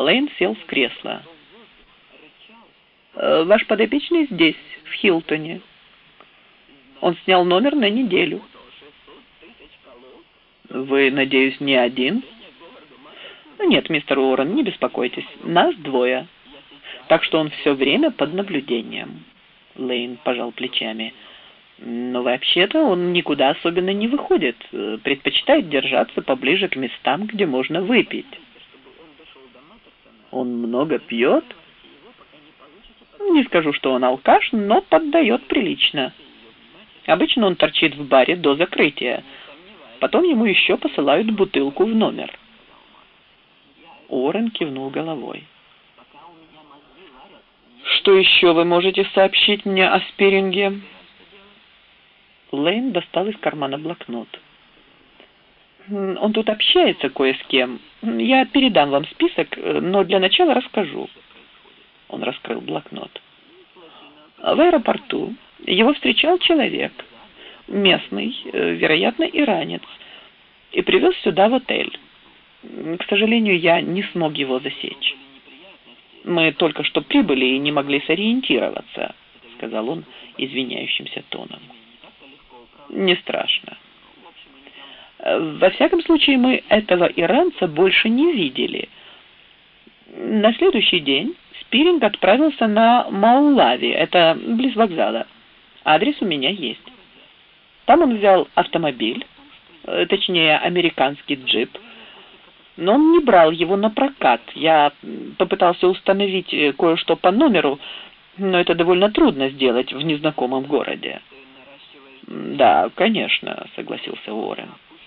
Лейн сел в кресло. «Ваш подопечный здесь, в Хилтоне. Он снял номер на неделю». «Вы, надеюсь, не один?» «Нет, мистер Уоррен, не беспокойтесь. Нас двое. Так что он все время под наблюдением». Лейн пожал плечами. «Но вообще-то он никуда особенно не выходит. Предпочитает держаться поближе к местам, где можно выпить». «Он много пьет?» «Не скажу, что он алкаш, но поддает прилично. Обычно он торчит в баре до закрытия. Потом ему еще посылают бутылку в номер». Уоррен кивнул головой. «Что еще вы можете сообщить мне о Спиринге?» Лейн достал из кармана блокнот. «Он тут общается кое с кем. Я передам вам список, но для начала расскажу». Он раскрыл блокнот. В аэропорту его встречал человек, местный, вероятно, иранец, и привез сюда в отель. К сожалению, я не смог его засечь. «Мы только что прибыли и не могли сориентироваться», — сказал он извиняющимся тоном. «Не страшно. Во всяком случае, мы этого иранца больше не видели. На следующий день Спиринг отправился на Маулави, это близ вокзала. Адрес у меня есть. Там он взял автомобиль, точнее, американский джип, но он не брал его на прокат. Я попытался установить кое-что по номеру, но это довольно трудно сделать в незнакомом городе». «Да, конечно», — согласился Уоррен.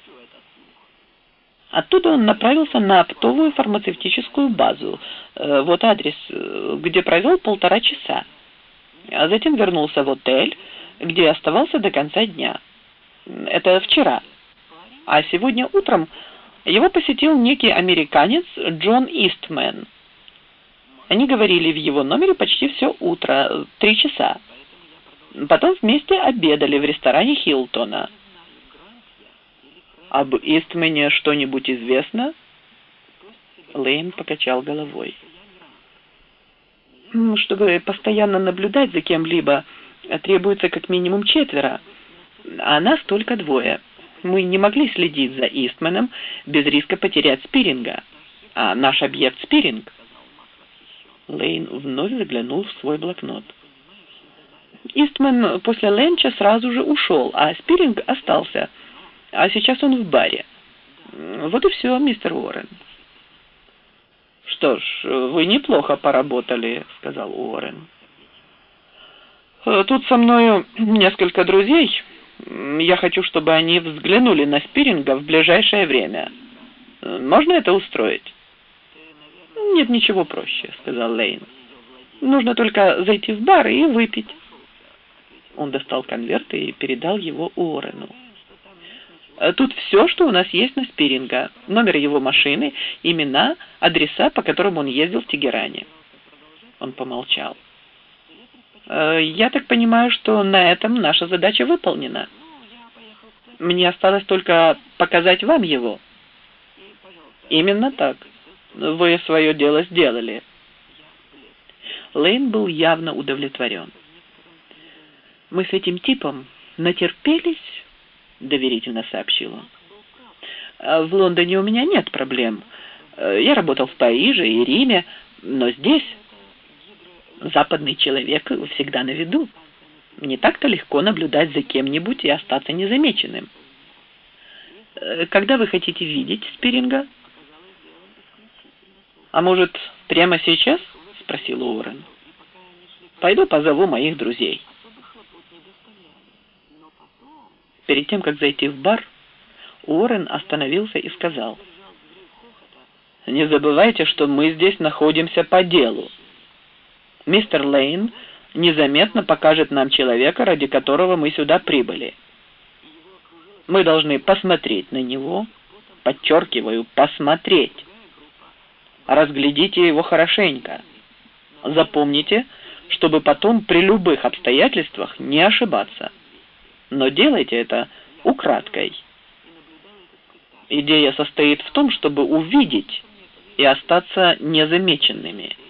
Оттуда он направился на оптовую фармацевтическую базу. Вот адрес, где провел 1,5 часа. А затем вернулся в отель, где оставался до конца дня. Это вчера. А сегодня утром его посетил некий американец Джон Истмен. Они говорили в его номере почти все утро, 3 часа. Потом вместе обедали в ресторане Хилтона. «Об Истмене что-нибудь известно?» Лейн покачал головой. «Чтобы постоянно наблюдать за кем-либо, требуется как минимум 4, а нас только 2. Мы не могли следить за Истменом без риска потерять Спиринга. А наш объект Спиринг». Лейн вновь заглянул в свой блокнот. «Истмен после ленча сразу же ушел, а Спиринг остался. А сейчас он в баре. Вот и все, мистер Уоррен». «Что ж, вы неплохо поработали», — сказал Уоррен. «Тут со мною несколько друзей. Я хочу, чтобы они взглянули на Спиринга в ближайшее время. Можно это устроить?» «Нет ничего проще», — сказал Лейн. «Нужно только зайти в бар и выпить». Он достал конверт и передал его Уоррену. «Тут все, что у нас есть на Спиринга. Номер его машины, имена, адреса, по которым он ездил в Тегеране». Он помолчал. «Я так понимаю, что на этом наша задача выполнена. Мне осталось только показать вам его». «Именно так. Вы свое дело сделали». Лейн был явно удовлетворен. «Мы с этим типом натерпелись», — доверительно сообщил он. «В Лондоне у меня нет проблем. Я работал в Париже и Риме, но здесь западный человек всегда на виду. Не так-то легко наблюдать за кем-нибудь и остаться незамеченным. Когда вы хотите видеть Спиринга?» «А может, прямо сейчас?» — спросил Уоррен. «Пойду позову моих друзей». Перед тем, как зайти в бар, Уоррен остановился и сказал: «Не забывайте, что мы здесь находимся по делу. Мистер Лейн незаметно покажет нам человека, ради которого мы сюда прибыли. Мы должны посмотреть на него, подчеркиваю, посмотреть. Разглядите его хорошенько. Запомните, чтобы потом при любых обстоятельствах не ошибаться. Но делайте это украдкой. Идея состоит в том, чтобы увидеть, и остаться незамеченными.